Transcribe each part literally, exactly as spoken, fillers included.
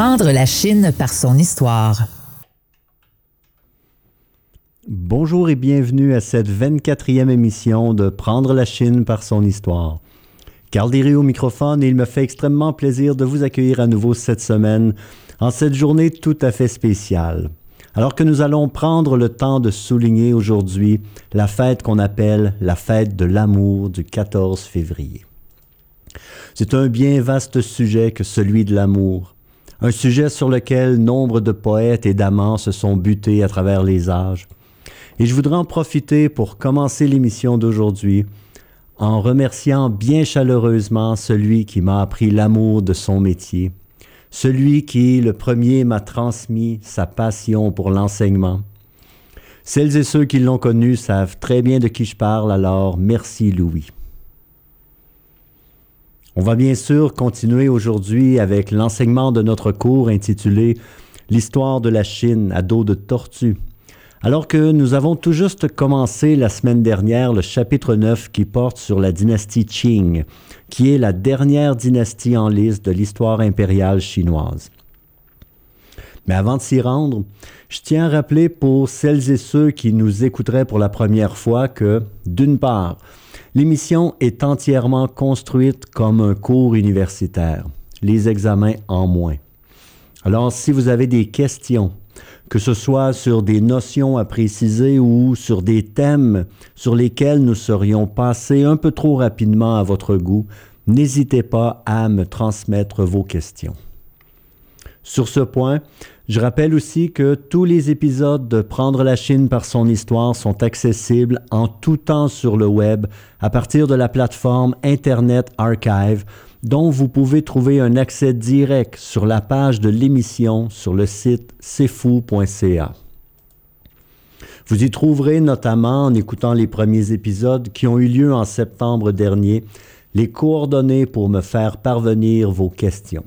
Prendre la Chine par son histoire. Bonjour et bienvenue à cette vingt-quatrième émission de Prendre la Chine par son histoire. Carl Derry au microphone et il me fait extrêmement plaisir de vous accueillir à nouveau cette semaine en cette journée tout à fait spéciale. Alors que nous allons prendre le temps de souligner aujourd'hui la fête qu'on appelle la fête de l'amour du quatorze février. C'est un bien vaste sujet que celui de l'amour. Un sujet sur lequel nombre de poètes et d'amants se sont butés à travers les âges. Et je voudrais en profiter pour commencer l'émission d'aujourd'hui en remerciant bien chaleureusement celui qui m'a appris l'amour de son métier, celui qui, le premier, m'a transmis sa passion pour l'enseignement. Celles et ceux qui l'ont connu savent très bien de qui je parle, alors merci Louis. On va bien sûr continuer aujourd'hui avec l'enseignement de notre cours intitulé « L'histoire de la Chine à dos de tortue ». Alors que nous avons tout juste commencé la semaine dernière le chapitre neuf qui porte sur la dynastie Qing, qui est la dernière dynastie en liste de l'histoire impériale chinoise. Mais avant de s'y rendre, je tiens à rappeler pour celles et ceux qui nous écouteraient pour la première fois que, d'une part, l'émission est entièrement construite comme un cours universitaire, les examens en moins. Alors, si vous avez des questions, que ce soit sur des notions à préciser ou sur des thèmes sur lesquels nous serions passés un peu trop rapidement à votre goût, n'hésitez pas à me transmettre vos questions. Sur ce point, je rappelle aussi que tous les épisodes de Prendre la Chine par son histoire sont accessibles en tout temps sur le web à partir de la plateforme Internet Archive, dont vous pouvez trouver un accès direct sur la page de l'émission sur le site c'est fou point c a. Vous y trouverez notamment, en écoutant les premiers épisodes qui ont eu lieu en septembre dernier, les coordonnées pour me faire parvenir vos questions.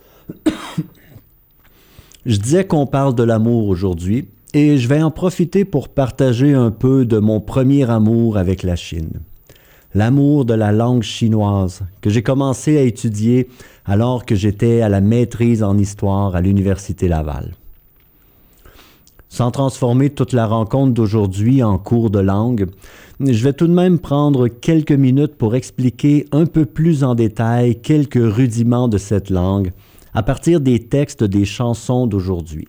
Je disais qu'on parle de l'amour aujourd'hui et je vais en profiter pour partager un peu de mon premier amour avec la Chine. L'amour de la langue chinoise que j'ai commencé à étudier alors que j'étais à la maîtrise en histoire à l'Université Laval. Sans transformer toute la rencontre d'aujourd'hui en cours de langue, je vais tout de même prendre quelques minutes pour expliquer un peu plus en détail quelques rudiments de cette langue à partir des textes des chansons d'aujourd'hui.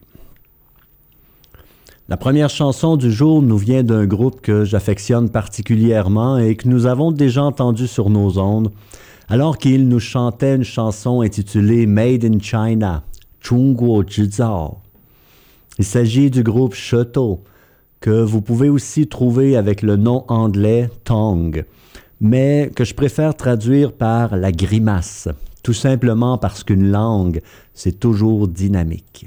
La première chanson du jour nous vient d'un groupe que j'affectionne particulièrement et que nous avons déjà entendu sur nos ondes, alors qu'il nous chantait une chanson intitulée « Made in China », « Zhongguo Zhizao ». Il s'agit du groupe Shetou, que vous pouvez aussi trouver avec le nom anglais « Tongue », mais que je préfère traduire par « la grimace », tout simplement parce qu'une langue, c'est toujours dynamique.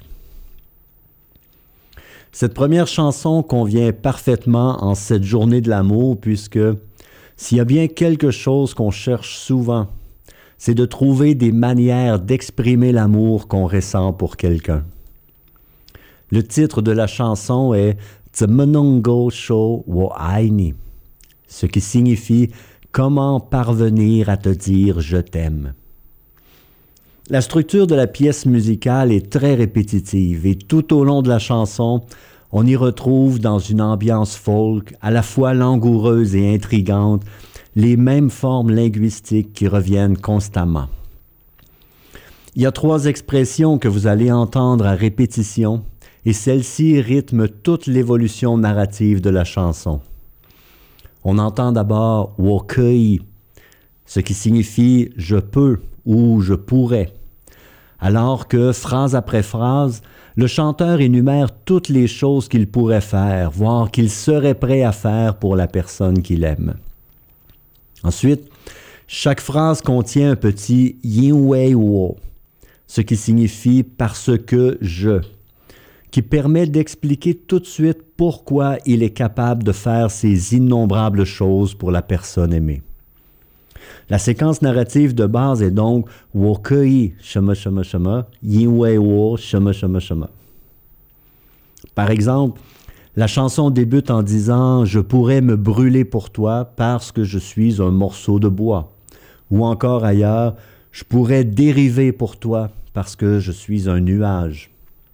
Cette première chanson convient parfaitement en cette journée de l'amour puisque s'il y a bien quelque chose qu'on cherche souvent, c'est de trouver des manières d'exprimer l'amour qu'on ressent pour quelqu'un. Le titre de la chanson est « Zmenongo Shou Wo Ai Ni », ce qui signifie « Comment parvenir à te dire je t'aime ». La structure de la pièce musicale est très répétitive et tout au long de la chanson, on y retrouve dans une ambiance folk, à la fois langoureuse et intrigante, les mêmes formes linguistiques qui reviennent constamment. Il y a trois expressions que vous allez entendre à répétition et celles-ci rythment toute l'évolution narrative de la chanson. On entend d'abord « wo kei », ce qui signifie « je peux » ou « je pourrais », alors que, phrase après phrase, le chanteur énumère toutes les choses qu'il pourrait faire, voire qu'il serait prêt à faire pour la personne qu'il aime. Ensuite, chaque phrase contient un petit « yin wei wo », ce qui signifie « parce que je », qui permet d'expliquer tout de suite pourquoi il est capable de faire ces innombrables choses pour la personne aimée. La séquence narrative de base est donc « wo kei shema shema shema, yin wei wo shema shema shema ». Par exemple, la chanson débute en disant « Je pourrais me brûler pour toi parce que je suis un morceau de bois ». Ou encore ailleurs Je pourrais dériver pour toi parce que je suis un nuage.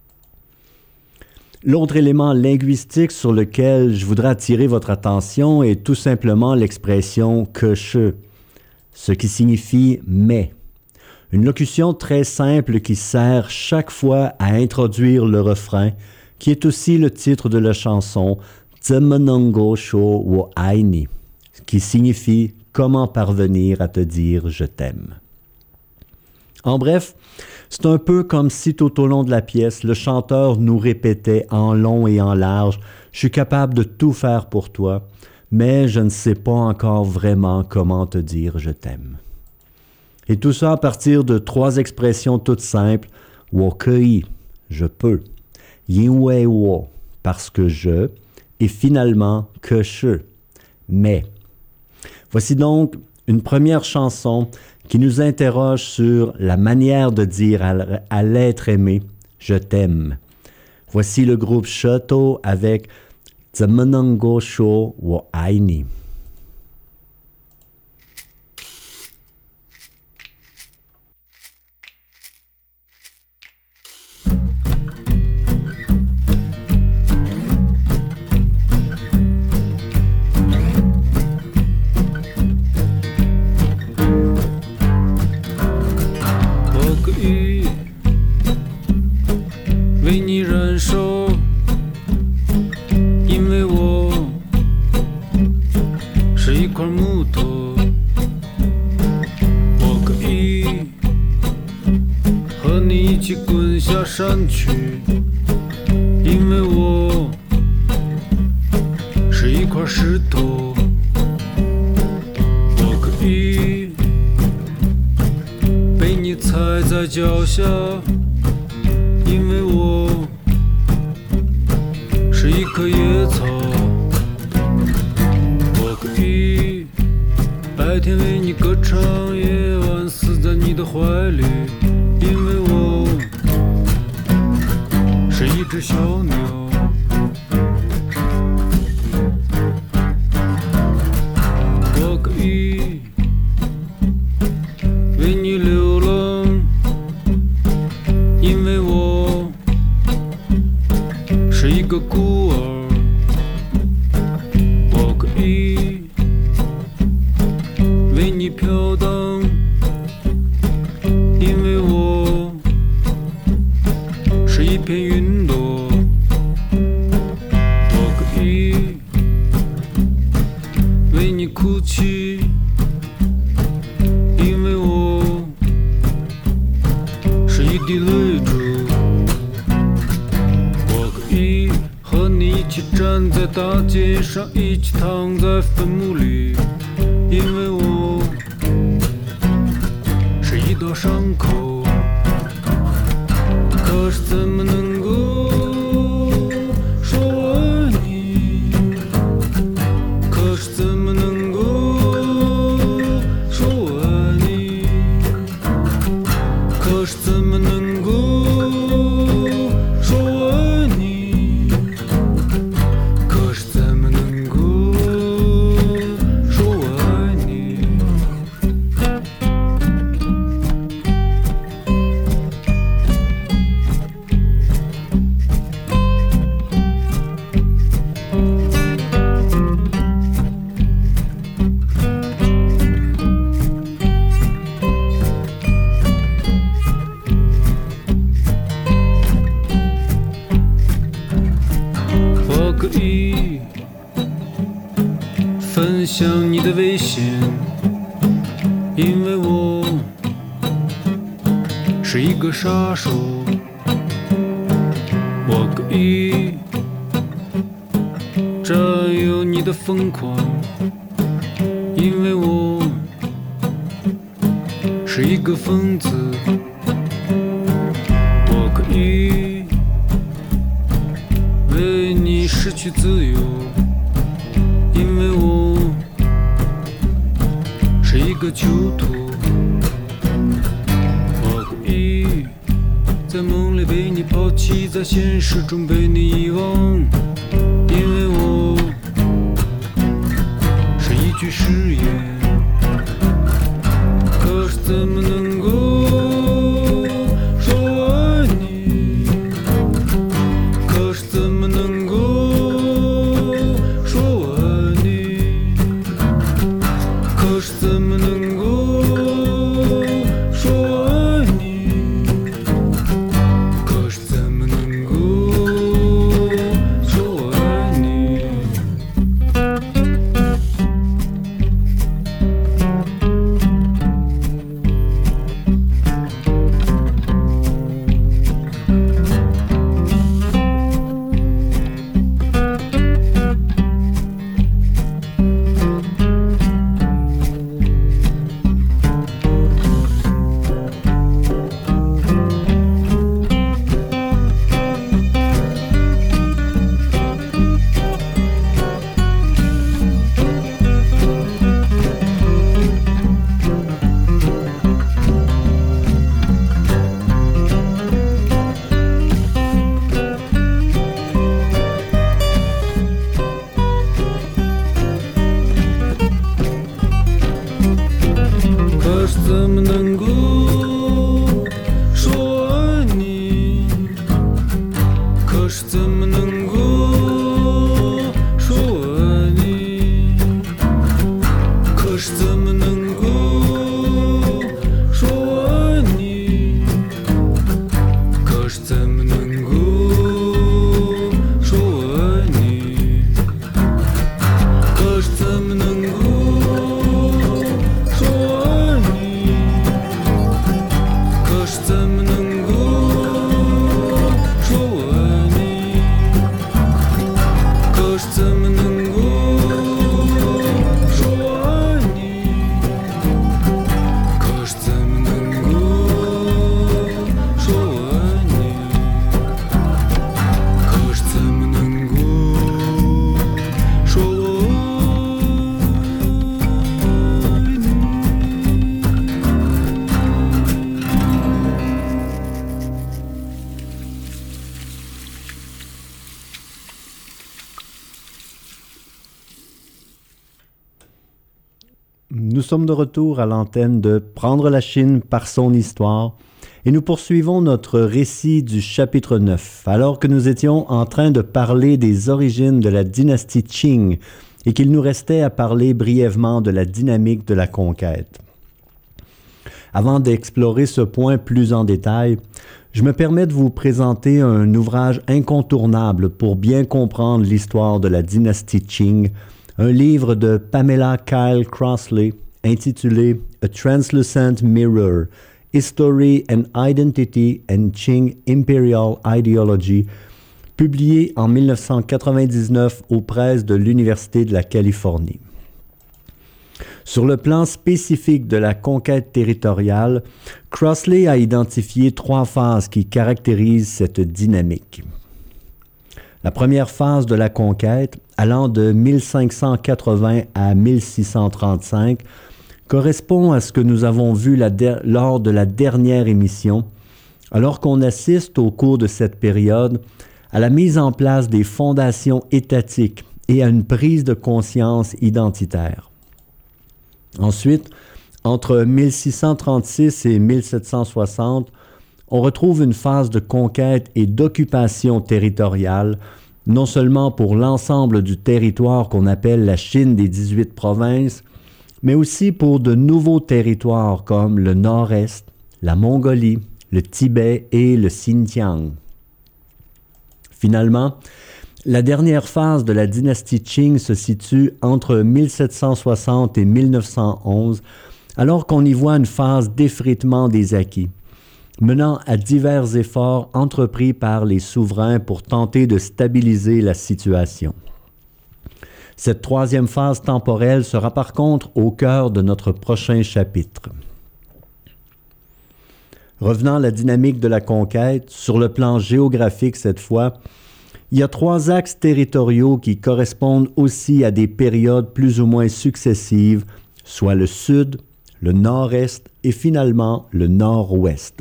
L'autre élément linguistique sur lequel je voudrais attirer votre attention est tout simplement l'expression « que je », ce qui signifie « mais ». Une locution très simple qui sert chaque fois à introduire le refrain, qui est aussi le titre de la chanson « Tsemenongo sho wo aini », qui signifie « comment parvenir à te dire je t'aime ». En bref, c'est un peu comme si tout au long de la pièce, le chanteur nous répétait en long et en large « Je suis capable de tout faire pour toi, mais je ne sais pas encore vraiment comment te dire je t'aime ». Et tout ça à partir de trois expressions toutes simples « Wokei », je peux, « Yinwei wo », parce que je, et finalement « que je », mais. Voici donc une première chanson qui nous interroge sur la manière de dire à, à l'être aimé « je t'aime ». Voici le groupe Shoto avec « Tsemenongo sho wo aini ». 山去，因为我是一块石头，我可以被你踩在脚下，因为我是一棵野草，我可以白天为你歌唱，夜晚死在你的怀里，因为我是一只小鸟，我可以为你流浪，因为我是一个孤儿，我可以为你飘荡，因为我是一片云朵，我可以为你哭泣，因为我是一滴泪珠，我可以和你一起站在大街上，一起躺在坟墓里，因为我是一道伤口，可是怎么能够说我爱你？可是怎么能够说我爱你？可是怎么能够说我爱你？可是怎么能够说我爱你？我可以分享你的危险，因为我是一个杀手，我可以占有你的疯狂，因为我是一个疯子，我可以为你失去自由，因为我是一个囚徒，我可以在梦里被你抛弃，在现实中被你遗忘，因为我是一句誓言，可是怎么能够 Nous sommes de retour à l'antenne de Prendre la Chine par son histoire et nous poursuivons notre récit du chapitre neuf, alors que nous étions en train de parler des origines de la dynastie Qing et qu'il nous restait à parler brièvement de la dynamique de la conquête. Avant d'explorer ce point plus en détail, je me permets de vous présenter un ouvrage incontournable pour bien comprendre l'histoire de la dynastie Qing, un livre de Pamela Kyle Crossley intitulé « A Translucent Mirror, History and Identity and Qing Imperial Ideology », publié en mille neuf cent quatre-vingt-dix-neuf aux presses de l'Université de la Californie. Sur le plan spécifique de la conquête territoriale, Crossley a identifié trois phases qui caractérisent cette dynamique. La première phase de la conquête, allant de mille cinq cent quatre-vingts à mille six cent trente-cinq, correspond à ce que nous avons vu la der- lors de la dernière émission, alors qu'on assiste au cours de cette période à la mise en place des fondations étatiques et à une prise de conscience identitaire. Ensuite, entre mille six cent trente-six et mille sept cent soixante, on retrouve une phase de conquête et d'occupation territoriale, non seulement pour l'ensemble du territoire qu'on appelle la Chine des dix-huit provinces, mais aussi pour de nouveaux territoires comme le Nord-Est, la Mongolie, le Tibet et le Xinjiang. Finalement, la dernière phase de la dynastie Qing se situe entre mille sept cent soixante et mille neuf cent onze, alors qu'on y voit une phase d'effritement des acquis, menant à divers efforts entrepris par les souverains pour tenter de stabiliser la situation. Cette troisième phase temporelle sera par contre au cœur de notre prochain chapitre. Revenant à la dynamique de la conquête, sur le plan géographique cette fois, il y a trois axes territoriaux qui correspondent aussi à des périodes plus ou moins successives, soit le sud, le nord-est et finalement le nord-ouest.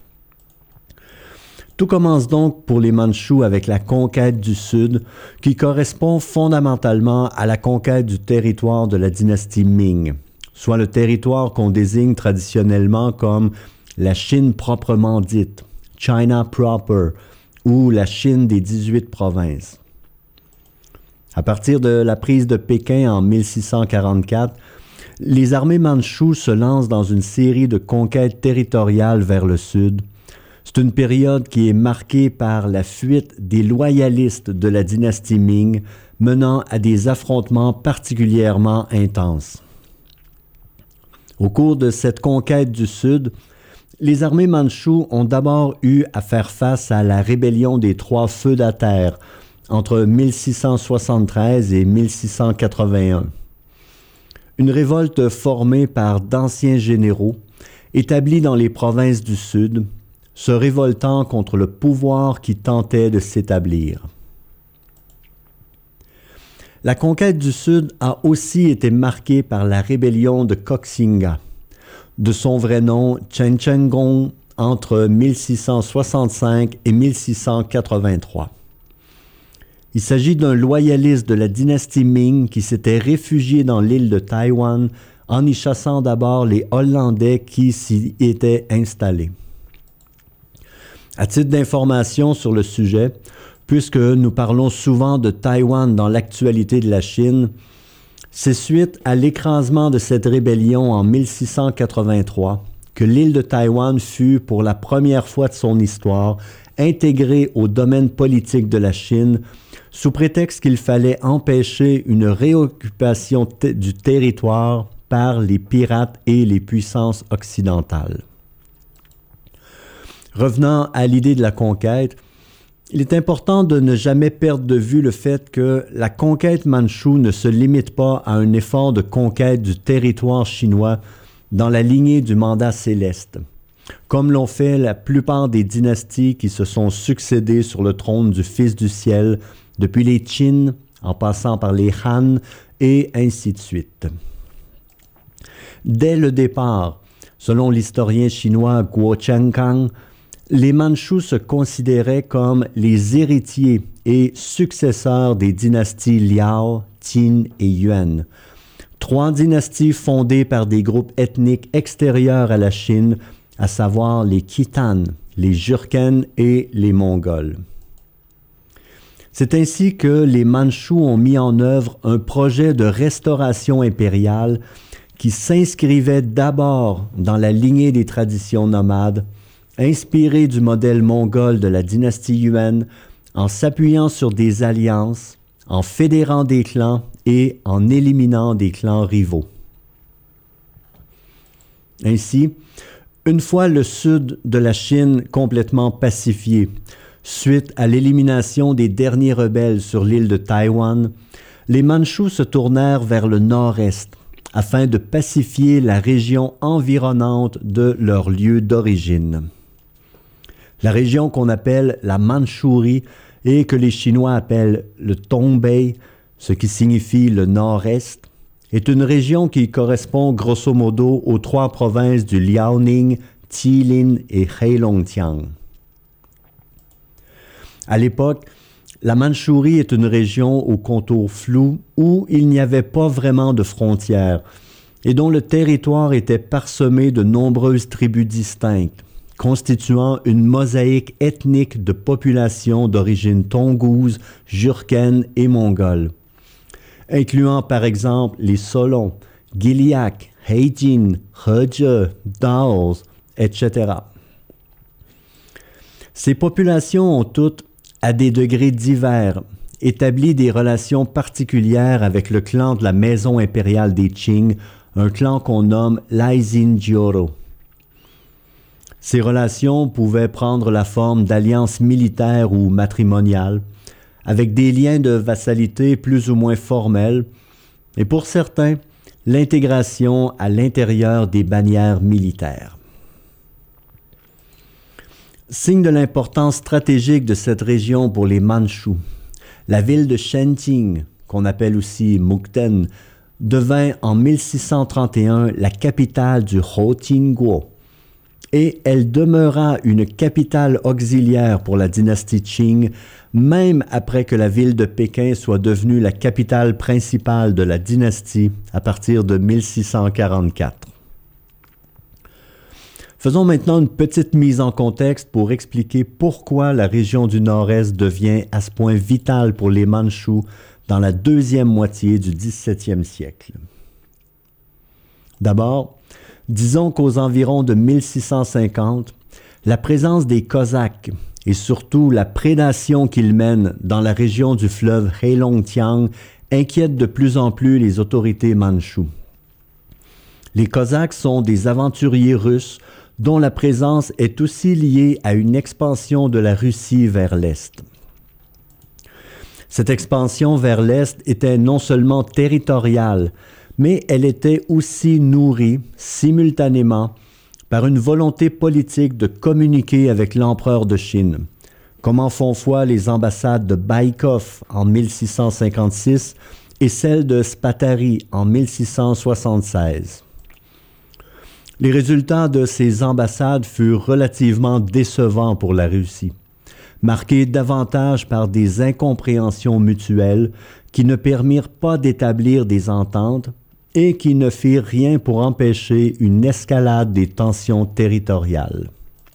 Tout commence donc pour les Mandchous avec la conquête du Sud, qui correspond fondamentalement à la conquête du territoire de la dynastie Ming, soit le territoire qu'on désigne traditionnellement comme la Chine proprement dite, China proper, ou la Chine des dix-huit provinces. À partir de la prise de Pékin en mille six cent quarante-quatre, les armées mandchoues se lancent dans une série de conquêtes territoriales vers le sud. C'est une période qui est marquée par la fuite des loyalistes de la dynastie Ming, menant à des affrontements particulièrement intenses. Au cours de cette conquête du Sud, les armées mandchoues ont d'abord eu à faire face à la rébellion des trois feudataires entre mille six cent soixante-treize et mille six cent quatre-vingt-un. Une révolte formée par d'anciens généraux, établis dans les provinces du Sud, se révoltant contre le pouvoir qui tentait de s'établir. La conquête du Sud a aussi été marquée par la rébellion de Koxinga, de son vrai nom Chen Chenggong, entre mille six cent soixante-cinq et mille six cent quatre-vingt-trois. Il s'agit d'un loyaliste de la dynastie Ming qui s'était réfugié dans l'île de Taïwan en y chassant d'abord les Hollandais qui s'y étaient installés. À titre d'information sur le sujet, puisque nous parlons souvent de Taïwan dans l'actualité de la Chine, c'est suite à l'écrasement de cette rébellion en mille six cent quatre-vingt-trois que l'île de Taïwan fut, pour la première fois de son histoire, intégrée au domaine politique de la Chine, sous prétexte qu'il fallait empêcher une réoccupation t- du territoire par les pirates et les puissances occidentales. Revenant à l'idée de la conquête, il est important de ne jamais perdre de vue le fait que la conquête mandchoue ne se limite pas à un effort de conquête du territoire chinois dans la lignée du mandat céleste, comme l'ont fait la plupart des dynasties qui se sont succédées sur le trône du Fils du ciel, depuis les Qin, en passant par les Han, et ainsi de suite. Dès le départ, selon l'historien chinois Guo Chengkang, les Mandchous se considéraient comme les héritiers et successeurs des dynasties Liao, Qin et Yuan, Trois dynasties fondées par des groupes ethniques extérieurs à la Chine, à savoir les Khitan, les Jurchen et les Mongols. C'est ainsi que les Mandchous ont mis en œuvre un projet de restauration impériale qui s'inscrivait d'abord dans la lignée des traditions nomades, inspiré du modèle mongol de la dynastie Yuan, en s'appuyant sur des alliances, en fédérant des clans et en éliminant des clans rivaux. Ainsi, une fois le sud de la Chine complètement pacifié, suite à l'élimination des derniers rebelles sur l'île de Taïwan, les Mandchous se tournèrent vers le nord-est afin de pacifier la région environnante de leur lieu d'origine. La région qu'on appelle la Mandchourie et que les Chinois appellent le Tongbei, ce qui signifie le nord-est, est une région qui correspond grosso modo aux trois provinces du Liaoning, Jilin et Heilongjiang. À l'époque, la Mandchourie est une région au contour flou où il n'y avait pas vraiment de frontières et dont le territoire était parsemé de nombreuses tribus distinctes, constituant une mosaïque ethnique de populations d'origine tongouze, jurchen et mongole, incluant par exemple les Solons, Gilyak, Heijin, Heje, Daos, et cetera. Ces populations ont toutes, à des degrés divers, établi des relations particulières avec le clan de la maison impériale des Qing, un clan qu'on nomme l'Aizinjioro. Ces relations pouvaient prendre la forme d'alliances militaires ou matrimoniales, avec des liens de vassalité plus ou moins formels, et pour certains, l'intégration à l'intérieur des bannières militaires. Signe de l'importance stratégique de cette région pour les Mandchous, la ville de Shenjing, qu'on appelle aussi Mukden, devint en mille six cent trente et un la capitale du Hōjingguo, et elle demeura une capitale auxiliaire pour la dynastie Qing, même après que la ville de Pékin soit devenue la capitale principale de la dynastie à partir de mille six cent quarante-quatre. Faisons maintenant une petite mise en contexte pour expliquer pourquoi la région du Nord-Est devient à ce point vitale pour les Mandchous dans la deuxième moitié du dix-septième siècle. D'abord, disons qu'aux environs de mille six cent cinquante, la présence des Cosaques et surtout la prédation qu'ils mènent dans la région du fleuve Heilongjiang inquiète de plus en plus les autorités mandchoues. Les Cosaques sont des aventuriers russes dont la présence est aussi liée à une expansion de la Russie vers l'Est. Cette expansion vers l'Est était non seulement territoriale, mais elle était aussi nourrie, simultanément, par une volonté politique de communiquer avec l'empereur de Chine, comme en font foi les ambassades de Baïkov en mille six cent cinquante-six et celle de Spatari en mille six cent soixante-seize. Les résultats de ces ambassades furent relativement décevants pour la Russie, marqués davantage par des incompréhensions mutuelles qui ne permirent pas d'établir des ententes et qui ne firent rien pour empêcher une escalade des tensions territoriales.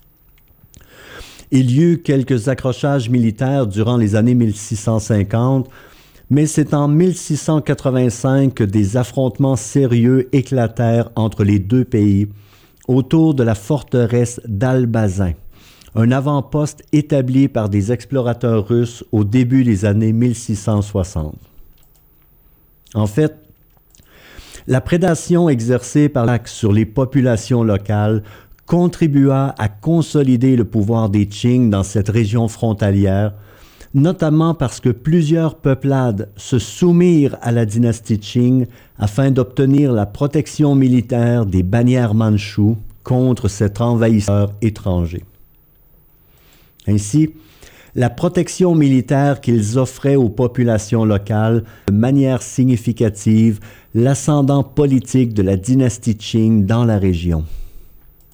Il y eut quelques accrochages militaires durant les années mille six cent cinquante, mais c'est en mille six cent quatre-vingt-cinq que des affrontements sérieux éclatèrent entre les deux pays autour de la forteresse d'Albazin, un avant-poste établi par des explorateurs russes au début des années mille six cent soixante. En fait, la prédation exercée par l'A Q sur les populations locales contribua à consolider le pouvoir des Qing dans cette région frontalière, notamment parce que plusieurs peuplades se soumirent à la dynastie Qing afin d'obtenir la protection militaire des bannières mandchous contre cet envahisseur étranger. Ainsi, la protection militaire qu'ils offraient aux populations locales de manière significative l'ascendant politique de la dynastie Qing dans la région.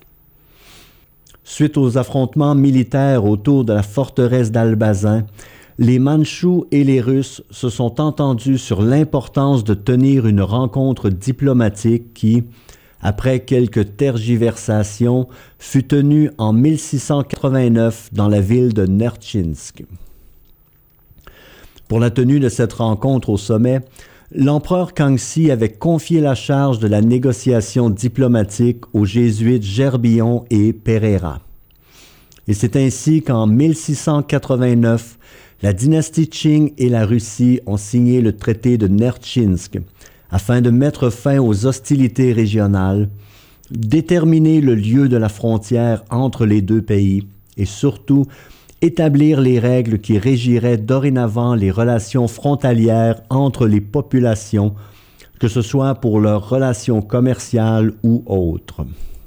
Suite aux affrontements militaires autour de la forteresse d'Albazin, les Mandchous et les Russes se sont entendus sur l'importance de tenir une rencontre diplomatique qui, après quelques tergiversations, fut tenue en mille six cent quatre-vingt-neuf dans la ville de Nertchinsk. Pour la tenue de cette rencontre au sommet, l'empereur Kangxi avait confié la charge de la négociation diplomatique aux jésuites Gerbillon et Pereira. Et c'est ainsi qu'en mille six cent quatre-vingt-neuf, la dynastie Qing et la Russie ont signé le traité de Nertchinsk afin de mettre fin aux hostilités régionales, déterminer le lieu de la frontière entre les deux pays et surtout établir les règles qui régiraient dorénavant les relations frontalières entre les populations, que ce soit pour leurs relations commerciales ou autres.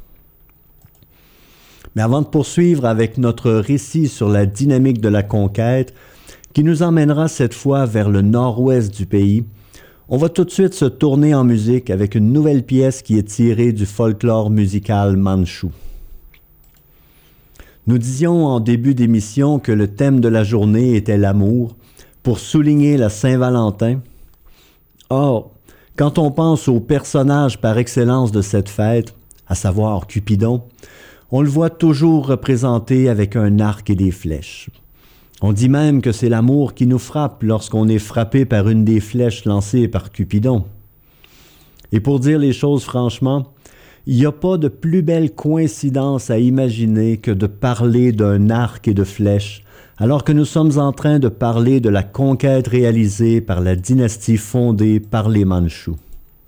Mais avant de poursuivre avec notre récit sur la dynamique de la conquête, qui nous emmènera cette fois vers le nord-ouest du pays, on va tout de suite se tourner en musique avec une nouvelle pièce qui est tirée du folklore musical mandchou. Nous disions en début d'émission que le thème de la journée était l'amour, pour souligner la Saint-Valentin. Or, quand on pense au personnage par excellence de cette fête, à savoir Cupidon, on le voit toujours représenté avec un arc et des flèches. On dit même que c'est l'amour qui nous frappe lorsqu'on est frappé par une des flèches lancées par Cupidon. Et pour dire les choses franchement, il n'y a pas de plus belle coïncidence à imaginer que de parler d'un arc et de flèches, alors que nous sommes en train de parler de la conquête réalisée par la dynastie fondée par les Mandchous.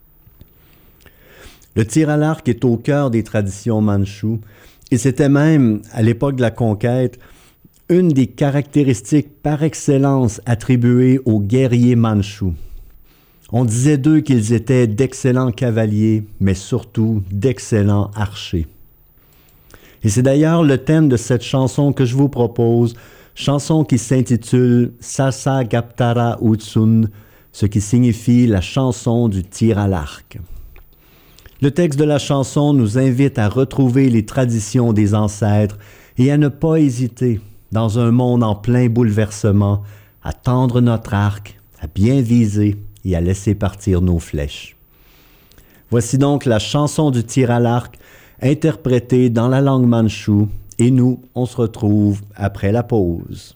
Le tir à l'arc est au cœur des traditions mandchoues, et c'était même, à l'époque de la conquête, une des caractéristiques par excellence attribuées aux guerriers mandchous. On disait d'eux qu'ils étaient d'excellents cavaliers, mais surtout d'excellents archers. Et c'est d'ailleurs le thème de cette chanson que je vous propose, chanson qui s'intitule « Sasa Gaptara Utsun », ce qui signifie la chanson du tir à l'arc. Le texte de la chanson nous invite à retrouver les traditions des ancêtres et à ne pas hésiter, dans un monde en plein bouleversement, à tendre notre arc, à bien viser et à laisser partir nos flèches. Voici donc la chanson du tir à l'arc, interprétée dans la langue mandchoue, et nous, on se retrouve après la pause.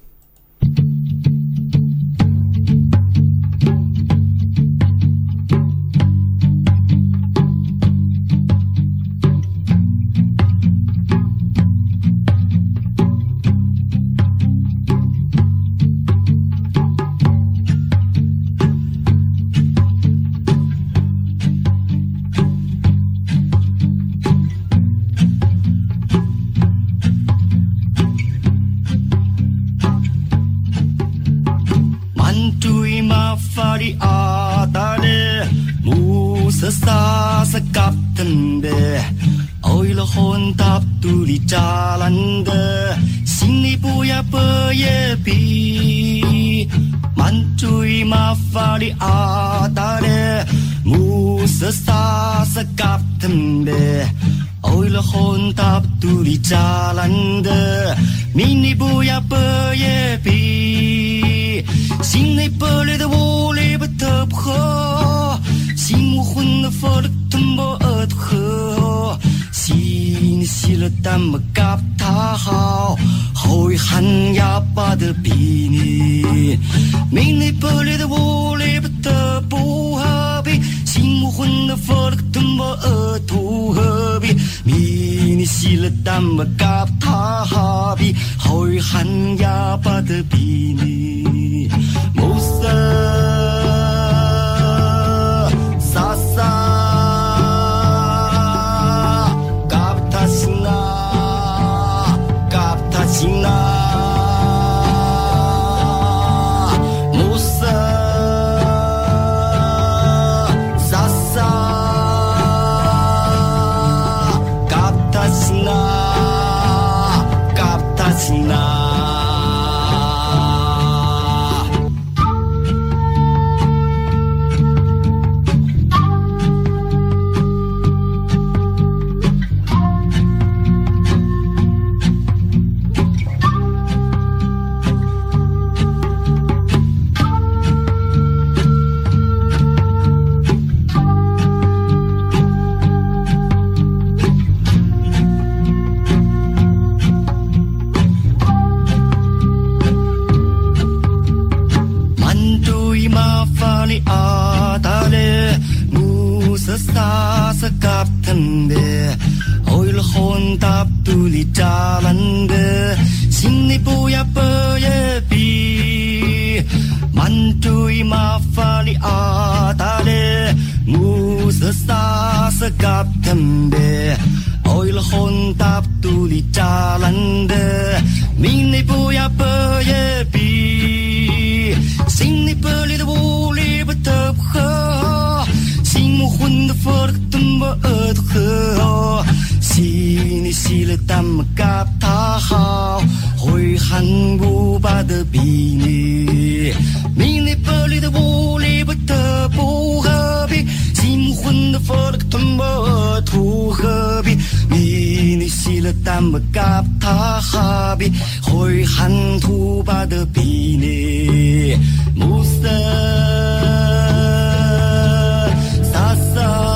Jalan 心里不要不也比 Mancui mafali adare Musa sekap tembe Oi le hon tap tuli jalan de Mini bu ya bu ye bi Xin li bu le de wo le bu te ho Xin mu hun de fo de tumbo et ho Xin si le dam gap ta hao Hoi han ya ba de bi ni Mini bu le de wo le bu te bu ha bi Xin mu hun de fo de tumbo et ho bi Mini si le dam gap ta ha bi Hoi han ya ba de bi ni Musa sa sa Sina Musa Sasa Kapta Sina Kapta Sina sa kap tembe oi了混搭杜里扎兰的心里不要不也比满追马法里阿达的木色沙色kap tembe oi了混搭杜里扎兰的命里不要不也比心里不里的无里不得不喝心目混的佛的怎么呃的喝心里洗了淡么嘎他好会喊不把的比你命里不里的无里不得不何必心目混的佛的怎么土何必你你洗了淡么嘎他哈比会喊土把的比你暮色洒洒